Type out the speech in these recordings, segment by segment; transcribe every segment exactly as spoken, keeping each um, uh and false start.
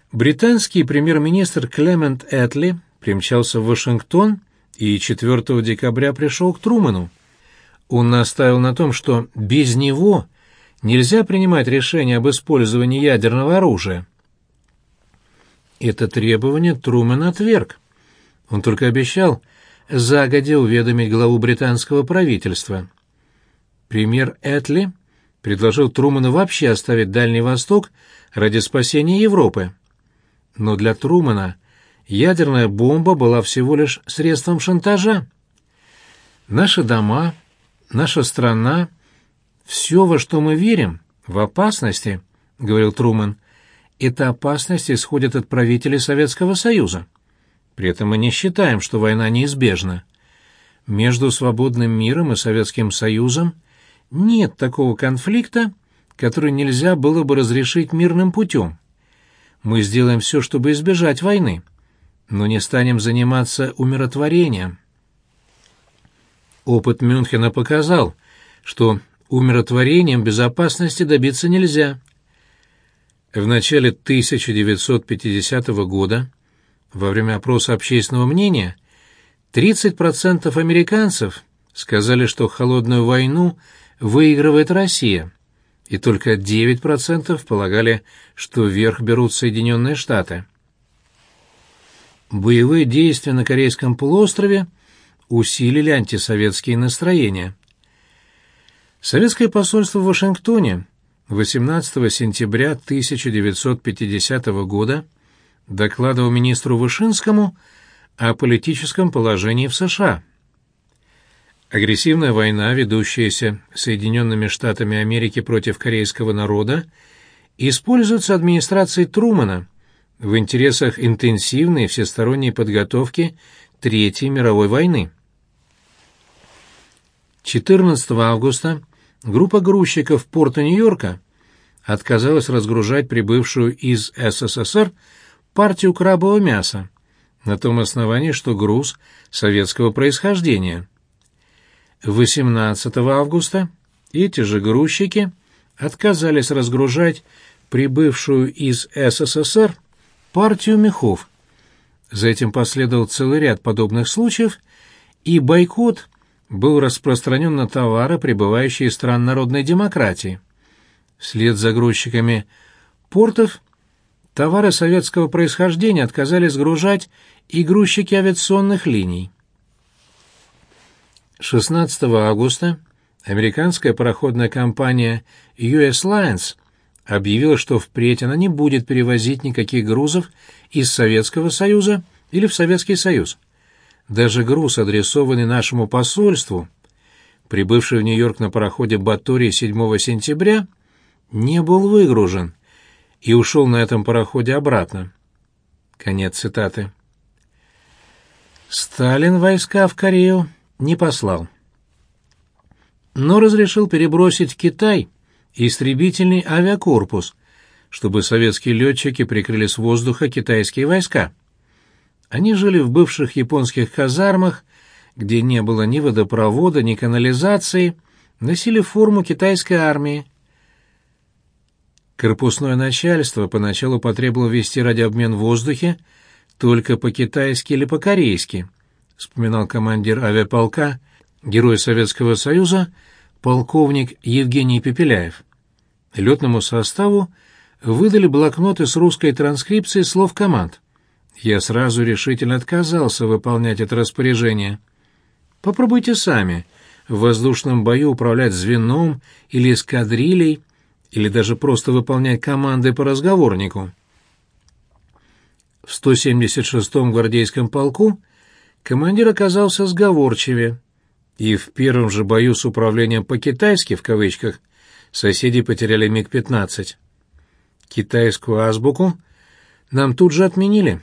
Британский премьер-министр Клемент Этли примчался в Вашингтон и четвёртого декабря пришел к Трумэну. Он настаивал на том, что без него нельзя принимать решение об использовании ядерного оружия. Это требование Трумэн отверг. Он только обещал загодя уведомить главу британского правительства. Премьер Этли предложил Трумэну вообще оставить Дальний Восток ради спасения Европы. Но для Трумэна ядерная бомба была всего лишь средством шантажа. Наши дома, наша страна, все, во что мы верим, в опасности, — говорил Трумэн. Эта опасность исходит от правителей Советского Союза. При этом мы не считаем, что война неизбежна. Между свободным миром и Советским Союзом нет такого конфликта, который нельзя было бы разрешить мирным путем. Мы сделаем все, чтобы избежать войны, но не станем заниматься умиротворением. Опыт Мюнхена показал, что умиротворением безопасности добиться нельзя. В начале тысяча девятьсот пятидесятого года, во время опроса общественного мнения, тридцать процентов американцев сказали, что холодную войну выигрывает Россия, и только девять процентов полагали, что верх берут Соединенные Штаты. Боевые действия на Корейском полуострове усилили антисоветские настроения. Советское посольство в Вашингтоне восемнадцатого сентября тысяча девятьсот пятидесятого года докладывал министру Вышинскому о политическом положении в США. Агрессивная война, ведущаяся Соединенными Штатами Америки против корейского народа, используется администрацией Трумэна в интересах интенсивной и всесторонней подготовки Третьей мировой войны. четырнадцатого августа группа грузчиков порта Нью-Йорка отказалась разгружать прибывшую из СССР партию крабового мяса на том основании, что груз советского происхождения. восемнадцатого августа эти же грузчики отказались разгружать прибывшую из СССР партию мехов. За этим последовал целый ряд подобных случаев, и бойкот был распространен на товары, прибывающие из стран народной демократии. Вслед за грузчиками портов товары советского происхождения отказались сгружать и грузчики авиационных линий. шестнадцатого августа американская пароходная компания ю эс Lines объявила, что впредь она не будет перевозить никаких грузов из Советского Союза или в Советский Союз. Даже груз, адресованный нашему посольству, прибывший в Нью-Йорк на пароходе «Баторий» седьмого сентября, не был выгружен и ушел на этом пароходе обратно. Конец цитаты. Сталин войска в Корею не послал, но разрешил перебросить в Китай истребительный авиакорпус, чтобы советские летчики прикрыли с воздуха китайские войска. Они жили в бывших японских казармах, где не было ни водопровода, ни канализации, носили форму китайской армии. Корпусное начальство поначалу потребовало вести радиообмен в воздухе только по-китайски или по-корейски, вспоминал командир авиаполка, герой Советского Союза, полковник Евгений Пепеляев. Летному составу выдали блокноты с русской транскрипцией слов команд. Я сразу решительно отказался выполнять это распоряжение. Попробуйте сами в воздушном бою управлять звеном или эскадрильей, или даже просто выполнять команды по разговорнику. В сто семьдесят шестом гвардейском полку командир оказался сговорчивее, и в первом же бою с управлением по-китайски, в кавычках, соседи потеряли миг пятнадцать. Китайскую азбуку нам тут же отменили.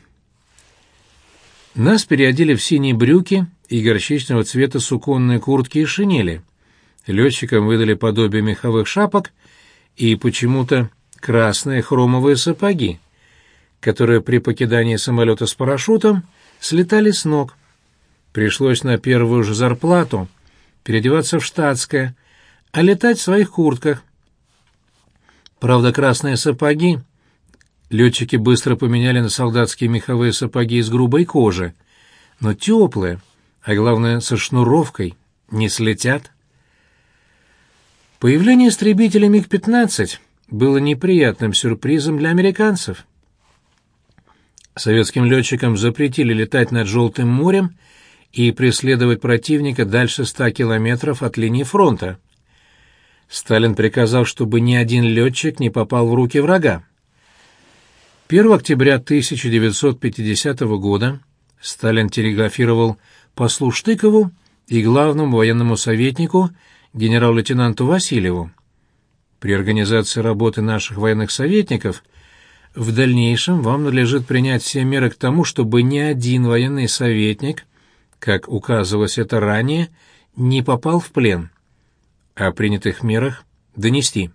Нас переодели в синие брюки и горчичного цвета суконные куртки и шинели. Летчикам выдали подобие меховых шапок и почему-то красные хромовые сапоги, которые при покидании самолета с парашютом слетали с ног. Пришлось на первую же зарплату переодеваться в штатское, а летать в своих куртках. Правда, красные сапоги, Летчики быстро поменяли на солдатские меховые сапоги из грубой кожи, но теплые, а главное, со шнуровкой, не слетят. Появление истребителя миг пятнадцать было неприятным сюрпризом для американцев. Советским летчикам запретили летать над Желтым морем и преследовать противника дальше ста километров от линии фронта. Сталин приказал, чтобы ни один летчик не попал в руки врага. первого октября тысяча девятьсот пятидесятого года Сталин телеграфировал послу Штыкову и главному военному советнику генерал-лейтенанту Васильеву. При организации работы наших военных советников в дальнейшем вам надлежит принять все меры к тому, чтобы ни один военный советник, как указывалось это ранее, не попал в плен. О принятых мерах донести.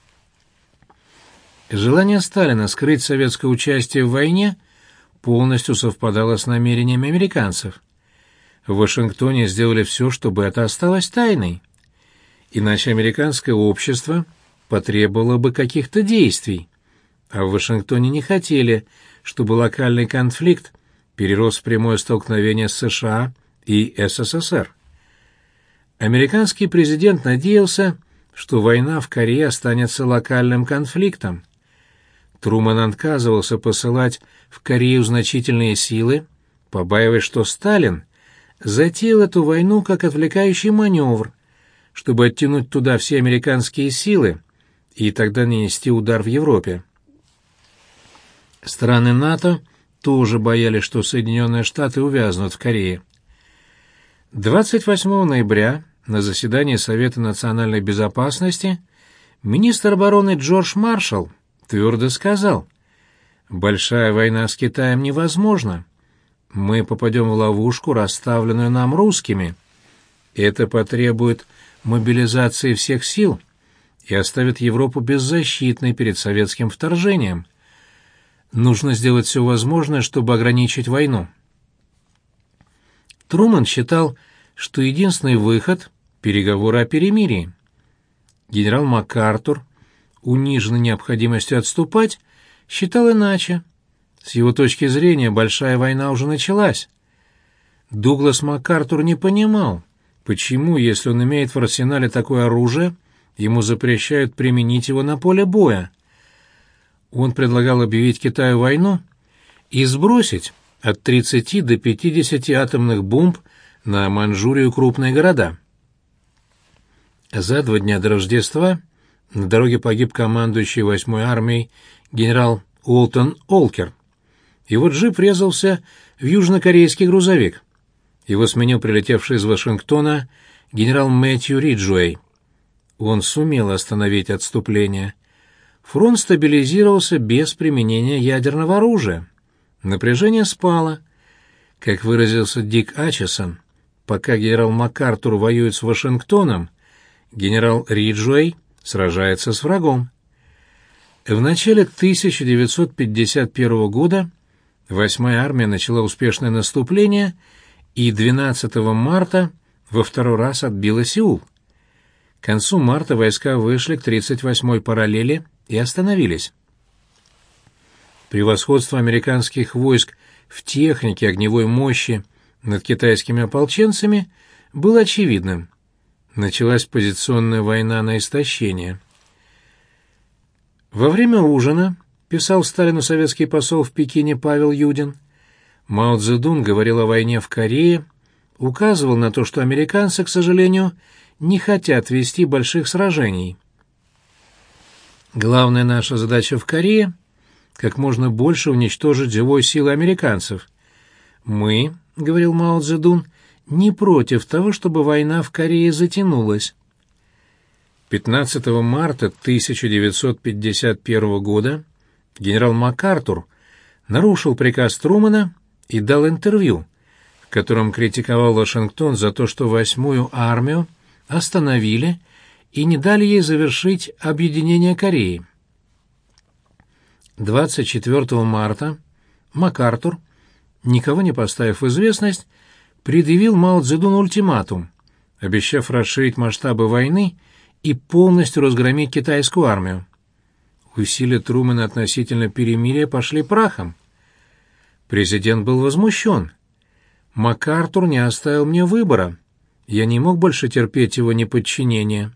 Желание Сталина скрыть советское участие в войне полностью совпадало с намерениями американцев. В Вашингтоне сделали все, чтобы это осталось тайной. Иначе американское общество потребовало бы каких-то действий, а в Вашингтоне не хотели, чтобы локальный конфликт перерос в прямое столкновение с США и СССР. Американский президент надеялся, что война в Корее останется локальным конфликтом. Трумэн отказывался посылать в Корею значительные силы, побаиваясь, что Сталин затеял эту войну как отвлекающий маневр, чтобы оттянуть туда все американские силы и тогда нанести удар в Европе. Страны НАТО тоже боялись, что Соединенные Штаты увязнут в Корее. двадцать восьмого ноября на заседании Совета национальной безопасности министр обороны Джордж Маршалл твердо сказал: «Большая война с Китаем невозможна. Мы попадем в ловушку, расставленную нам русскими. Это потребует мобилизации всех сил и оставит Европу беззащитной перед советским вторжением. Нужно сделать все возможное, чтобы ограничить войну». Трумэн считал, что единственный выход — переговоры о перемирии. Генерал МакАртур, униженный необходимостью отступать, считал иначе. С его точки зрения, большая война уже началась. Дуглас МакАртур не понимал, почему, если он имеет в арсенале такое оружие, ему запрещают применить его на поле боя. Он предлагал объявить Китаю войну и сбросить от тридцати до пятидесяти атомных бомб на Манчжурию крупные города. За два дня до Рождества на дороге погиб командующий восьмой армией генерал Уолтон Олкер. Его джип врезался в южнокорейский грузовик. Его сменил прилетевший из Вашингтона генерал Мэтью Риджуэй. Он сумел остановить отступление. Фронт стабилизировался без применения ядерного оружия. Напряжение спало. Как выразился Дик Ачесон, пока генерал МакАртур воюет с Вашингтоном, генерал Риджуэй сражается с врагом. В начале тысяча девятьсот пятьдесят первого года восьмая армия начала успешное наступление и двенадцатого марта во второй раз отбила Сеул. К концу марта войска вышли к тридцать восьмой параллели и остановились. Превосходство американских войск в технике огневой мощи над китайскими ополченцами было очевидным. Началась позиционная война на истощение. Во время ужина, писал Сталину советский посол в Пекине Павел Юдин, Мао Цзэдун говорил о войне в Корее, указывал на то, что американцы, к сожалению, не хотят вести больших сражений. Главная наша задача в Корее — как можно больше уничтожить живой силы американцев. Мы, — говорил Мао Цзэдун, — не против того, чтобы война в Корее затянулась. пятнадцатого марта тысяча девятьсот пятьдесят первого года генерал МакАртур нарушил приказ Трумэна и дал интервью, в котором критиковал Вашингтон за то, что восьмую армию остановили и не дали ей завершить объединение Кореи. двадцать четвёртого марта МакАртур, никого не поставив в известность, предъявил Мао Цзэдуну ультиматум, обещав расширить масштабы войны и полностью разгромить китайскую армию. усилия Трумэна относительно перемирия пошли прахом. Президент был возмущен. МакАртур не оставил мне выбора. Я не мог больше терпеть его неподчинение.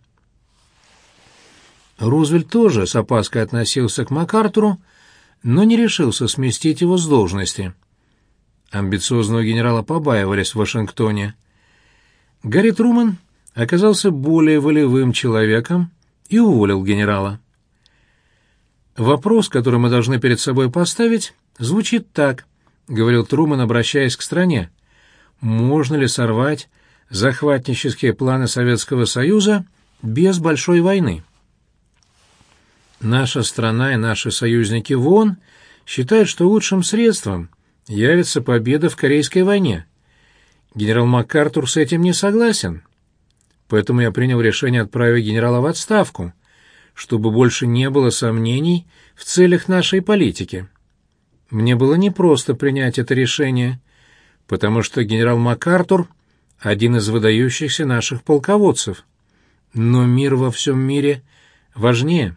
Рузвельт тоже с опаской относился к МакАртуру, но не решился сместить его с должности. Амбициозного генерала побаивались в Вашингтоне. Гарри Трумэн оказался более волевым человеком и уволил генерала. «Вопрос, который мы должны перед собой поставить, звучит так», — говорил Трумэн, обращаясь к стране. «Можно ли сорвать захватнические планы Советского Союза без большой войны?» Наша страна и наши союзники в ООН считают, что лучшим средством явится победа в Корейской войне. Генерал МакАртур с этим не согласен. Поэтому я принял решение отправить генерала в отставку, чтобы больше не было сомнений в целях нашей политики. Мне было непросто принять это решение, потому что генерал МакАртур — один из выдающихся наших полководцев. Но мир во всем мире важнее.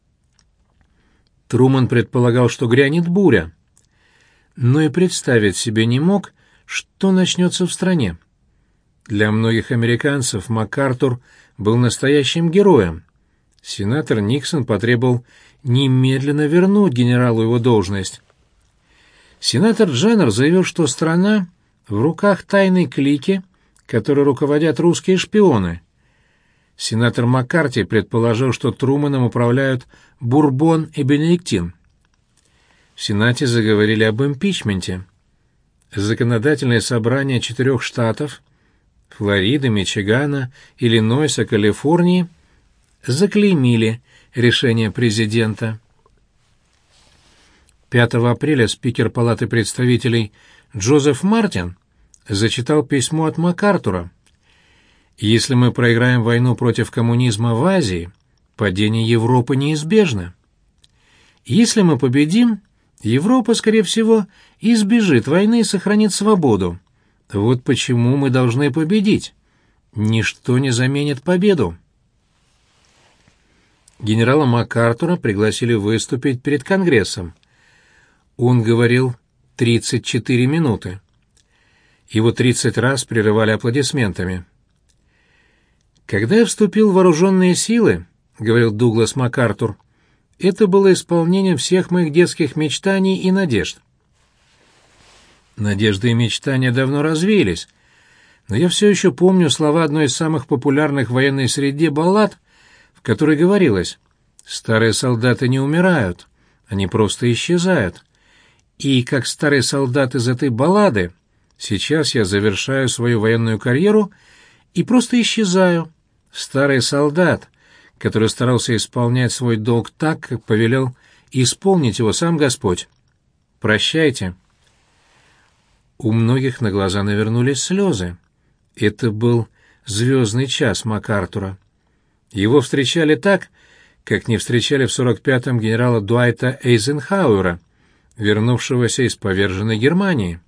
Трумэн предполагал, что грянет буря, но и представить себе не мог, что начнется в стране. Для многих американцев МакАртур был настоящим героем. Сенатор Никсон потребовал немедленно вернуть генералу его должность. Сенатор Дженнер заявил, что страна в руках тайной клики, которой руководят русские шпионы. Сенатор Маккарти предположил, что Трумэном управляют Бурбон и Бенедиктин. В Сенате заговорили об импичменте. Законодательные собрания четырех штатов — Флориды, Мичигана, Иллинойса, Калифорнии — заклеймили решение президента. пятого апреля спикер Палаты представителей Джозеф Мартин зачитал письмо от МакАртура. «Если мы проиграем войну против коммунизма в Азии, падение Европы неизбежно. Если мы победим, Европа, скорее всего, избежит войны и сохранит свободу. Вот почему мы должны победить. Ничто не заменит победу». Генерала МакАртура пригласили выступить перед Конгрессом. Он говорил тридцать четыре минуты. Его тридцать раз прерывали аплодисментами. «Когда я вступил в вооруженные силы, — говорил Дуглас МакАртур, — это было исполнением всех моих детских мечтаний и надежд. Надежды и мечтания давно развеялись, но я все еще помню слова одной из самых популярных в военной среде баллад, в которой говорилось: «Старые солдаты не умирают, они просто исчезают. И, как старый солдат из этой баллады, сейчас я завершаю свою военную карьеру и просто исчезаю. Старый солдат, который старался исполнять свой долг так, как повелел исполнить его сам Господь. Прощайте». У многих на глаза навернулись слезы. Это был звездный час МакАртура. Его встречали так, как не встречали в сорок пятом генерала Дуайта Эйзенхауэра, вернувшегося из поверженной Германии.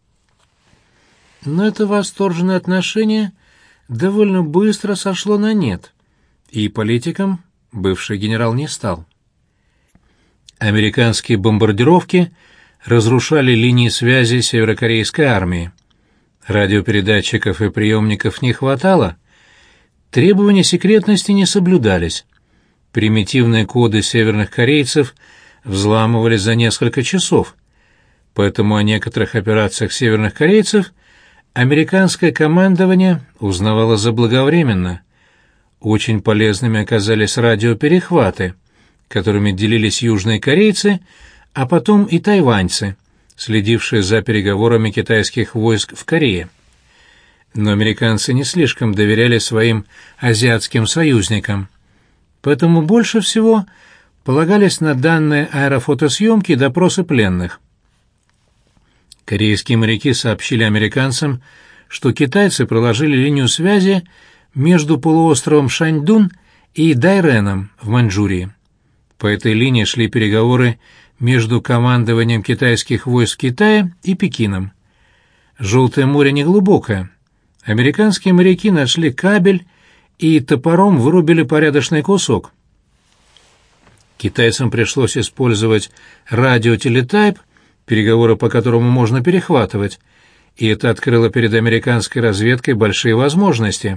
Но это восторженное отношение довольно быстро сошло на нет, и политиком бывший генерал не стал. Американские бомбардировки разрушали линии связи северокорейской армии. Радиопередатчиков и приемников не хватало, требования секретности не соблюдались. Примитивные коды северных корейцев взламывались за несколько часов, поэтому о некоторых операциях северных корейцев американское командование узнавало заблаговременно. Очень полезными оказались радиоперехваты, которыми делились южные корейцы, а потом и тайваньцы, следившие за переговорами китайских войск в Корее. Но американцы не слишком доверяли своим азиатским союзникам, поэтому больше всего полагались на данные аэрофотосъемки и допросы пленных. Корейские моряки сообщили американцам, что китайцы проложили линию связи между полуостровом Шаньдун и Дайреном в Маньчжурии. По этой линии шли переговоры между командованием китайских войск Китая и Пекином. Желтое море неглубокое. Американские моряки нашли кабель и топором вырубили порядочный кусок. Китайцам пришлось использовать радиотелетайп, переговоры по которому можно перехватывать, и это открыло перед американской разведкой большие возможности.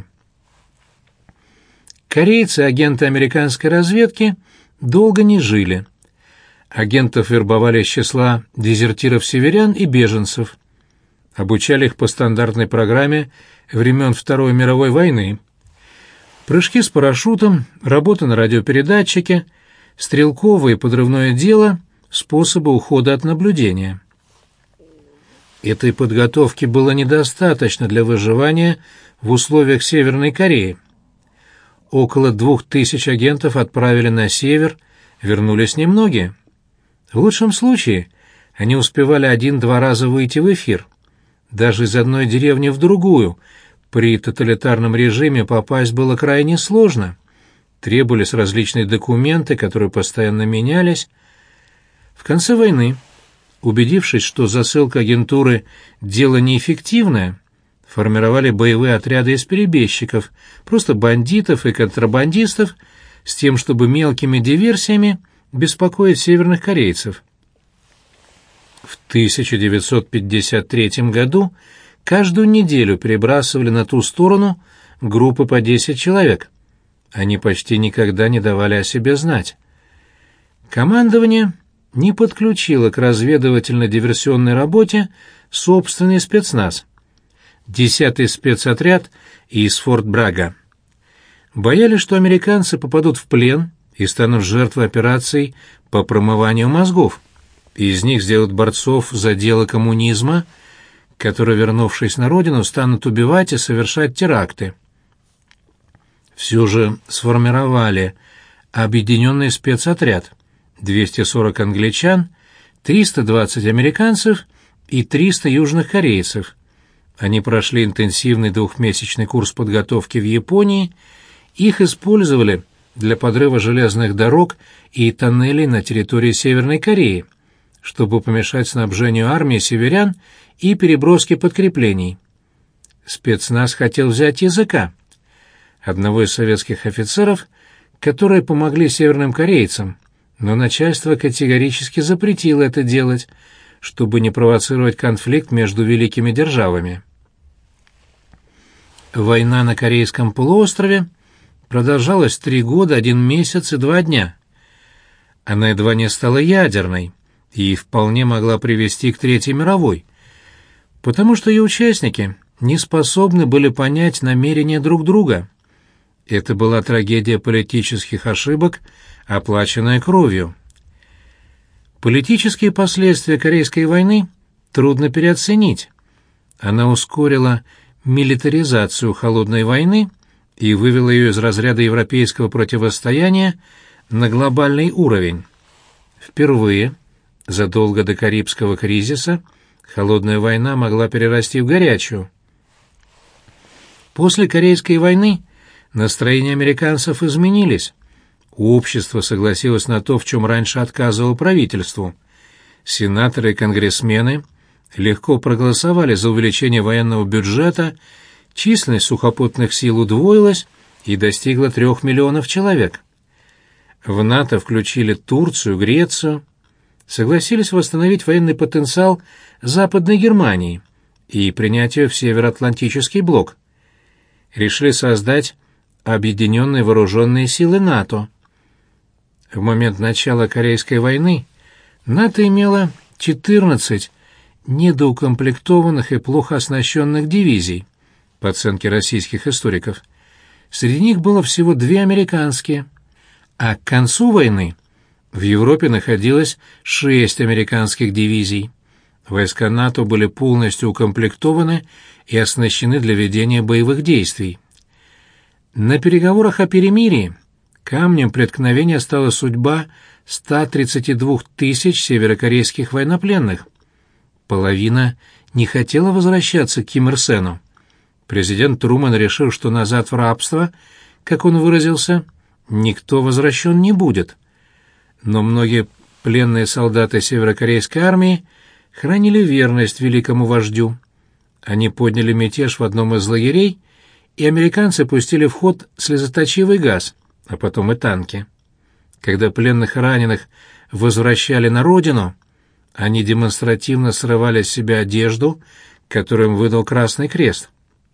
Корейцы, агенты американской разведки, долго не жили. Агентов вербовали из числа дезертиров-северян и беженцев. Обучали их по стандартной программе времен Второй мировой войны. Прыжки с парашютом, работа на радиопередатчике, стрелковое и подрывное дело, способы ухода от наблюдения. Этой подготовки было недостаточно для выживания в условиях Северной Кореи. Около двух тысяч агентов отправили на север, вернулись немногие. В лучшем случае они успевали один-два раза выйти в эфир. Даже из одной деревни в другую при тоталитарном режиме попасть было крайне сложно. Требовались различные документы, которые постоянно менялись. В конце войны, убедившись, что засылка агентуры – дело неэффективное, формировали боевые отряды из перебежчиков, просто бандитов и контрабандистов, с тем, чтобы мелкими диверсиями беспокоить северных корейцев. В тысяча девятьсот пятьдесят третьем году каждую неделю перебрасывали на ту сторону группы по десять человек. Они почти никогда не давали о себе знать. Командование не подключило к разведывательно-диверсионной работе собственный спецназ. Десятый спецотряд из Форт Брага. Боялись, что американцы попадут в плен и станут жертвой операций по промыванию мозгов. Из них сделают борцов за дело коммунизма, которые, вернувшись на родину, станут убивать и совершать теракты. Все же сформировали объединенный спецотряд, двести сорок англичан, триста двадцать американцев и триста южных корейцев. Они прошли интенсивный двухмесячный курс подготовки в Японии, их использовали для подрыва железных дорог и тоннелей на территории Северной Кореи, чтобы помешать снабжению армии северян и переброске подкреплений. Спецназ хотел взять языка. Одного из советских офицеров, которые помогли северным корейцам, но начальство категорически запретило это делать, чтобы не провоцировать конфликт между великими державами. Война на Корейском полуострове продолжалась три года, один месяц и два дня. Она едва не стала ядерной и вполне могла привести к Третьей мировой, потому что ее участники не способны были понять намерения друг друга. Это была трагедия политических ошибок, оплаченная кровью. Политические последствия Корейской войны трудно переоценить. Она ускорила милитаризацию холодной войны и вывела ее из разряда европейского противостояния на глобальный уровень. Впервые, задолго до Карибского кризиса, холодная война могла перерасти в горячую. После Корейской войны настроения американцев изменились. Общество согласилось на то, в чем раньше отказывало правительству. Сенаторы и конгрессмены легко проголосовали за увеличение военного бюджета, численность сухопутных сил удвоилась и достигла трех миллионов человек. В НАТО включили Турцию, Грецию, согласились восстановить военный потенциал Западной Германии и принять ее в Североатлантический блок. Решили создать Объединенные вооруженные силы НАТО. В момент начала Корейской войны НАТО имело четырнадцать недоукомплектованных и плохо оснащенных дивизий, по оценке российских историков. Среди них было всего две американские, а к концу войны в Европе находилось шесть американских дивизий. Войска НАТО были полностью укомплектованы и оснащены для ведения боевых действий. На переговорах о перемирии камнем преткновения стала судьба ста тридцати двух тысяч северокорейских военнопленных. Половина не хотела возвращаться к Ким Ир Сену. Президент Трумэн решил, что назад в рабство, как он выразился, никто возвращен не будет. Но многие пленные солдаты северокорейской армии хранили верность великому вождю. Они подняли мятеж в одном из лагерей, и американцы пустили в ход слезоточивый газ, а потом и танки. когда пленных и раненых возвращали на родину, они демонстративно срывали с себя одежду, которую им выдал Красный Крест.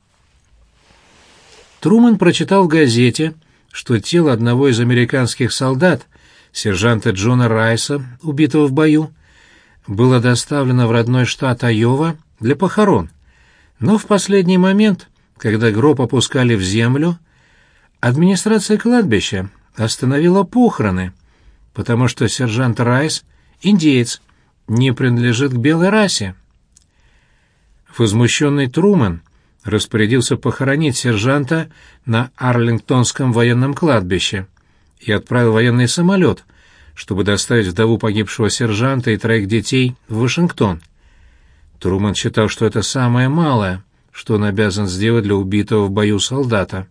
Трумэн прочитал в газете, что тело одного из американских солдат, сержанта Джона Райса, убитого в бою, было доставлено в родной штат Айова для похорон. Но в последний момент, когда гроб опускали в землю, администрация кладбища остановила похороны, потому что сержант Райс, индеец, не принадлежит к белой расе. Возмущенный Трумэн распорядился похоронить сержанта на Арлингтонском военном кладбище и отправил военный самолет, чтобы доставить вдову погибшего сержанта и троих детей в Вашингтон. Трумэн считал, что это самое малое, что он обязан сделать для убитого в бою солдата.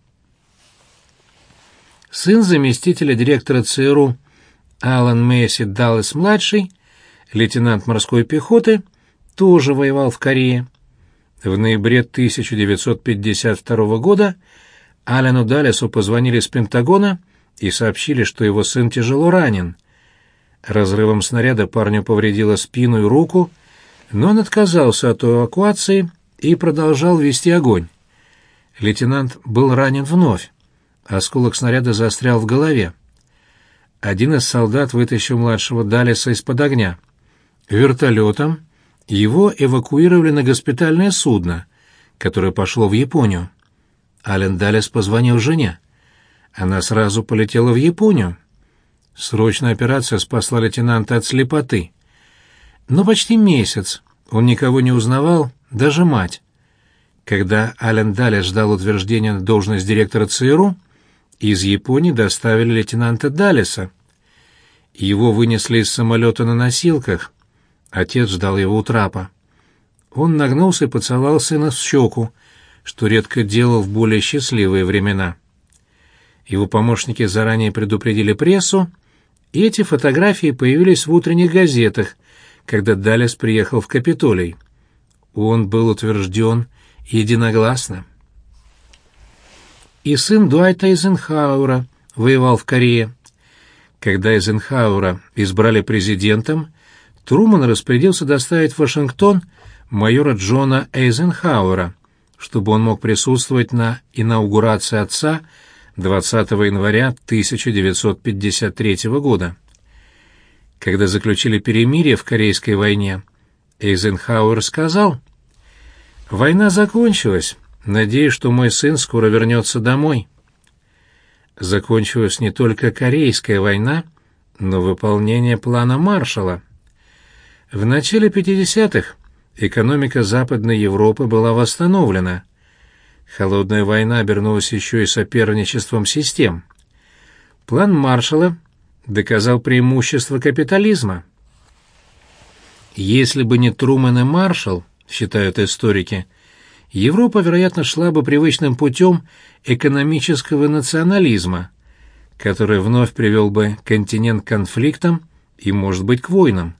Сын заместителя директора ЦРУ Алан Месси Даллес-младший, лейтенант морской пехоты, тоже воевал в Корее. В ноябре тысяча девятьсот пятьдесят второго года Алену Даллесу позвонили с Пентагона и сообщили, что его сын тяжело ранен. Разрывом снаряда парню повредило спину и руку, но он отказался от эвакуации и продолжал вести огонь. Лейтенант был ранен вновь. Осколок снаряда застрял в голове. Один из солдат вытащил младшего Даллеса из-под огня. Вертолетом его эвакуировали на госпитальное судно, которое пошло в Японию. Ален Даллес позвонил жене. Она сразу полетела в Японию. Срочная операция спасла лейтенанта от слепоты. Но почти месяц он никого не узнавал, даже мать. Когда Ален Даллес ждал утверждения на должность директора ЦРУ, из Японии доставили лейтенанта Даллеса. Его вынесли из самолета на носилках. Отец ждал его у трапа. Он нагнулся и поцеловал сына в щеку, что редко делал в более счастливые времена. Его помощники заранее предупредили прессу, и эти фотографии появились в утренних газетах, когда Даллес приехал в Капитолий. Он был утвержден единогласно. И сын Дуайта Эйзенхауэра воевал в Корее. Когда Эйзенхауэра избрали президентом, Трумэн распорядился доставить в Вашингтон майора Джона Эйзенхауэра, чтобы он мог присутствовать на инаугурации отца двадцатого января тысяча девятьсот пятьдесят третьего года. Когда заключили перемирие в Корейской войне, Эйзенхауэр сказал: «Война закончилась. Надеюсь, что мой сын скоро вернется домой». Закончилась не только Корейская война, но выполнение плана Маршалла. В начале пятидесятых экономика Западной Европы была восстановлена. Холодная война обернулась еще и соперничеством систем. План Маршалла доказал преимущество капитализма. Если бы не Трумэн и Маршалл, считают историки, Европа, вероятно, шла бы привычным путем экономического национализма, который вновь привел бы континент к конфликтам и, может быть, к войнам.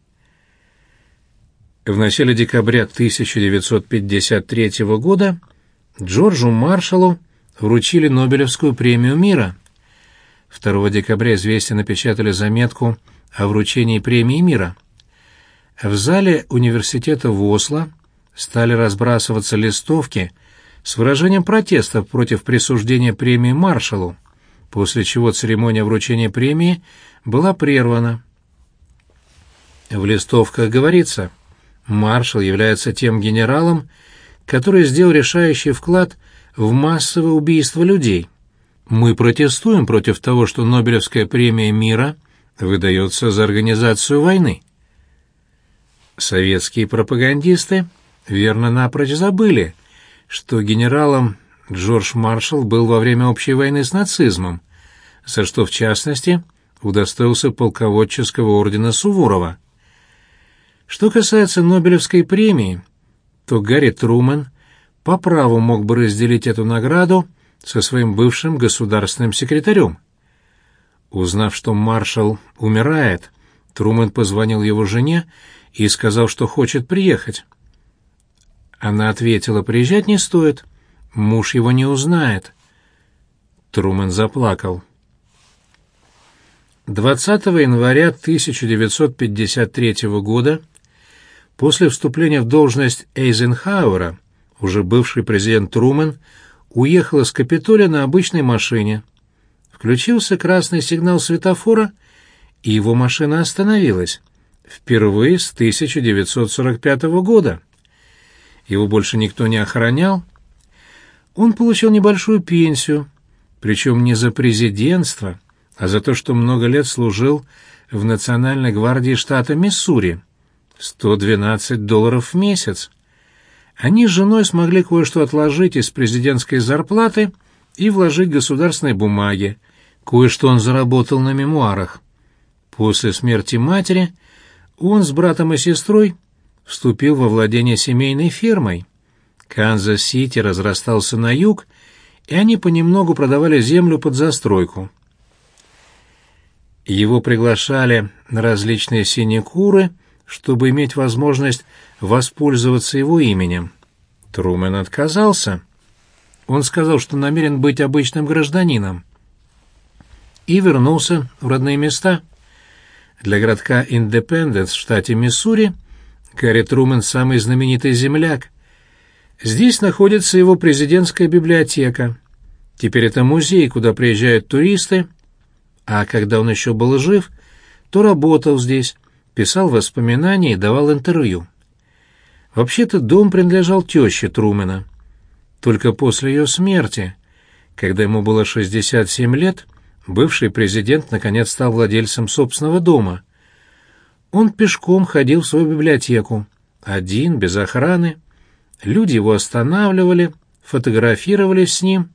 В начале декабря тысяча девятьсот пятьдесят третьего года Джорджу Маршаллу вручили Нобелевскую премию мира. второго декабря «Известия» напечатали заметку о вручении премии мира. В зале университета в Осло стали разбрасываться листовки с выражением протеста против присуждения премии Маршаллу, после чего церемония вручения премии была прервана. В листовках говорится: «Маршалл является тем генералом, который сделал решающий вклад в массовое убийство людей. Мы протестуем против того, что Нобелевская премия мира выдается за организацию войны». Советские пропагандисты верно напрочь забыли, что генералом Джордж Маршалл был во время общей войны с нацизмом, за что, в частности, удостоился полководческого ордена Суворова. Что касается Нобелевской премии, то Гарри Трумэн по праву мог бы разделить эту награду со своим бывшим государственным секретарем. Узнав, что маршал умирает, Трумэн позвонил его жене и сказал, что хочет приехать. Она ответила: «Приезжать не стоит, муж его не узнает». Трумэн заплакал. двадцатого января тысяча девятьсот пятьдесят третьего года, после вступления в должность Эйзенхауэра, уже бывший президент Трумэн уехал из Капитолия на обычной машине. Включился красный сигнал светофора, и его машина остановилась. Впервые с тысяча девятьсот сорок пятого года. Его больше никто не охранял. Он получил небольшую пенсию, причем не за президентство, а за то, что много лет служил в Национальной гвардии штата Миссури. сто двенадцать долларов в месяц. Они с женой смогли кое-что отложить из президентской зарплаты и вложить в государственные бумаги. Кое-что он заработал на мемуарах. После смерти матери он с братом и сестрой вступил во владение семейной фермой. Канзас-Сити разрастался на юг, и они понемногу продавали землю под застройку. Его приглашали на различные синекуры, чтобы иметь возможность воспользоваться его именем. Трумэн отказался. Он сказал, что намерен быть обычным гражданином, и вернулся в родные места. Для городка Индепенденс в штате Миссури Гарри Трумэн самый знаменитый земляк. Здесь находится его президентская библиотека. Теперь это музей, куда приезжают туристы, а когда он еще был жив, то работал здесь, писал воспоминания и давал интервью. Вообще-то дом принадлежал теще Трумэна. Только после ее смерти, когда ему было шестьдесят семь лет, бывший президент наконец стал владельцем собственного дома. Он пешком ходил в свою библиотеку, один, без охраны. Люди его останавливали, фотографировались с ним.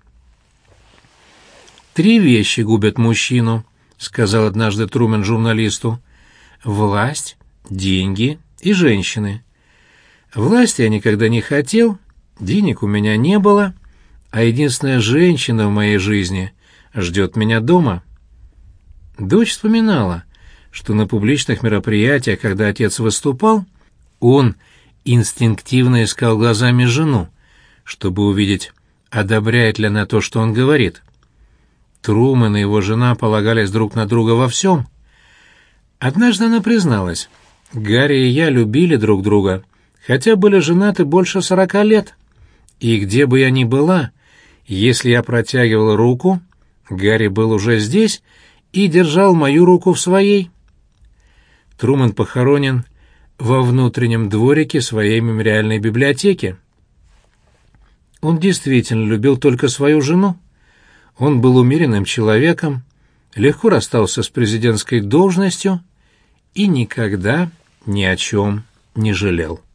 «Три вещи губят мужчину», — сказал однажды Трумэн журналисту. «Власть, деньги и женщины. Власти я никогда не хотел, денег у меня не было, а единственная женщина в моей жизни ждет меня дома». Дочь вспоминала, что на публичных мероприятиях, когда отец выступал, он инстинктивно искал глазами жену, чтобы увидеть, одобряет ли она то, что он говорит. Трумэн и его жена полагались друг на друга во всем. Однажды она призналась: «Гарри и я любили друг друга, хотя были женаты больше сорока лет, и где бы я ни была, если я протягивала руку, Гарри был уже здесь и держал мою руку в своей». Трумэн похоронен во внутреннем дворике своей мемориальной библиотеки. Он действительно любил только свою жену. Он был умеренным человеком, легко расстался с президентской должностью и никогда ни о чем не жалел.